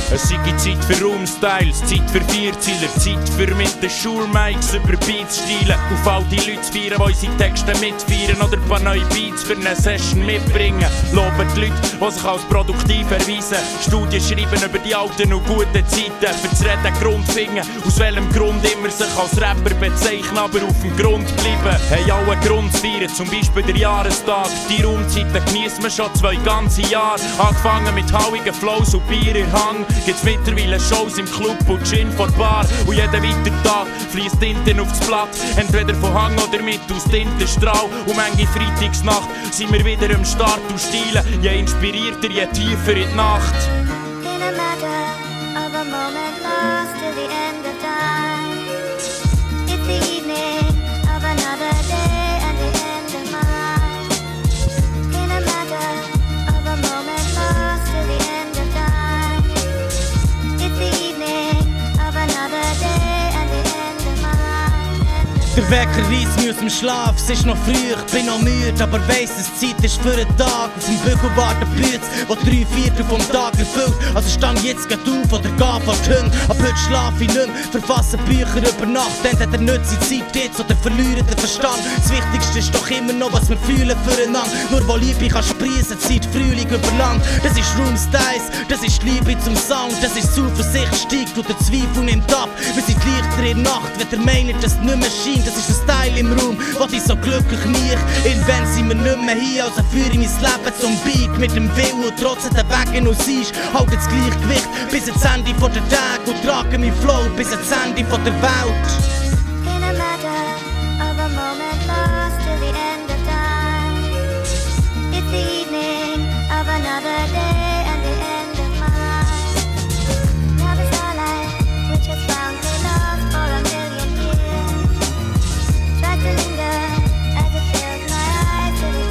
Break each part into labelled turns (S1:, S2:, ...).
S1: Es sei Zeit für Roomstyles, Zeit für Vierzieler, Zeit für mit den Schulmikes über Beats stilen. Auf all die Leute zu feiern, die unsere Texte mitfeiern oder ein paar neue Beats für eine Session mitbringen. Loben die Leute, die sich als produktiv erweisen. Studien schreiben über die alten und guten Zeiten. Für das Reden Grund finden, aus welchem Grund immer sich als Rapper bezeichnen, aber auf dem Grund bleiben. Haben alle einen Grund zu feiern, zum Beispiel der Jahrestag. Die Raumzeiten geniessen wir schon 2 ganze Jahre. Angefangen mit hauigen Flows und Bier in Hang. Gibt's mittlerweile Shows im Club und Gin vor Bar. Und jeden weiteren Tag fließt Tinte aufs Blatt. Entweder von Hang oder mit aus Tintenstrahl. Und manche Freitagsnacht sind wir wieder am Start und stilen. Je inspirierter, je tiefer in die Nacht.
S2: In a matter of a moment lost till the end of time. It's the evening of another day and the end of my life. In a matter of a moment lost till the end of time. It's the evening of another day and the end of my life.
S3: Der Wecker reißt mich aus dem Schlaf, es ist noch früh, ich bin noch müde, aber weiss, es Zeit ist für einen Tag. Auf dem Bügel warten Bütz, wo 3/4 vom Tag erfüllt. Also stand jetzt geht auf oder geh vor die Hunde. Ab heute schlaf ich nicht mehr, verfasse Bücher über Nacht. Entweder nütze ich Zeit jetzt oder verliere den Verstand. Das Wichtigste ist doch immer noch, was wir fühlen füreinander. Nur wo Liebe kann sprießen, Zeit Frühling über Land. Das ist Roomstyles, das ist die Liebe zum Sound. Das ist Zuversicht steigt und der Zweifel nimmt ab. Wir sind leichter in der Nacht, wenn der meint, dass es nicht mehr scheint. Das ist ein Style im Raum, was ich so glücklich mich. Irgendwann sind wir nicht mehr hier, also führe ich mein Leben zum Beat. Mit dem Willen und trotz der Wege aus ist, halt das Gleichgewicht bis ans Ende von der Tag und trage mein Flow bis ans Ende von der Welt.
S2: In a matter of a moment lost till the end of time. It's the evening of another day and the end of my life. Now the starlight, which has found me lost for a million years, tries to linger as it fills my eyes till it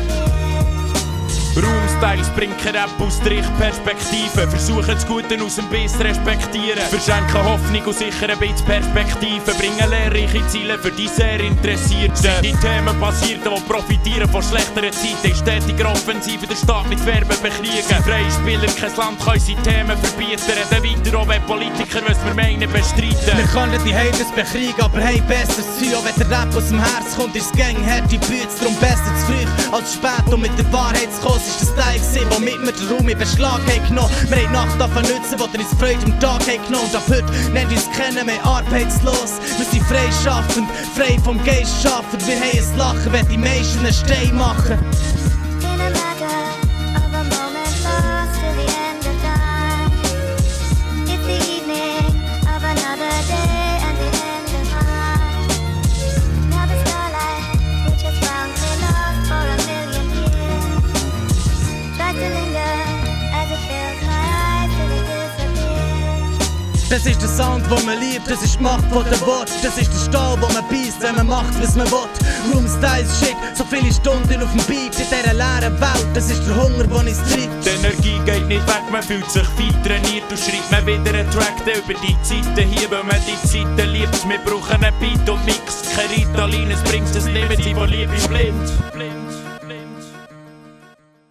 S2: disappears.
S1: Roomstyles bringt kein Rap aus der Ich-Perspektive. Versuchen das Gute aus dem Biss zu respektieren. Verschenken Hoffnung und sicher ein bisschen Perspektive. Bringen lehrreiche Ziele für die sehr Interessierten. Sind die Themen basierten, die profitieren von schlechteren Zeiten. In stetiger Offensive den Staat mit Verben bekriegen. Freie Spieler, kein Land kann unsere Themen verbieten. Reden weiter, auch wenn Politiker, was wir meinen, bestreiten.
S3: Wir können die Haters bekriegen, aber hey, besser zu sein. Auch wenn der Rap aus dem Herz kommt, ist Gang, harte Bütze. Darum besser zu früh als spät, um mit der Wahrheit zu kommen. Es ist der Style gewesen, womit wir den Raum in Beschlag haben genommen. Wir haben die Nacht davon nutzen, wo wir uns Freude am Tag haben genommen. Und ab heute nennt uns kennen mehr arbeitslos. Wir sind freischaffend, frei vom Geist schaffend. Wir haben ein Lachen, wenn die meisten einen Stein machen.
S2: In a matter of a moment lost till the end of time. It's the evening of another day and the end of my life. Now the starlight, which has found me lost for a million years, tries to linger as it fills my eyes till it disappears.
S3: Das ist der Sound, den man liebt, das ist die Macht von den Worten. Das ist der Stahl, den man beißt, wenn man macht, was man will. Roomstyles shit, so viele Stunden auf dem Beat in dieser leeren Welt. Das ist der Hunger, der uns treibt.
S1: Die Energie geht nicht weg, man fühlt sich viel trainiert und schreibt man wieder einen Track, der über die Zeiten hier, weil man die Zeiten liebt. Wir brauchen einen Beat und Mix, kein Ritalin, es bringt es nicht mehr, die Liebe blind.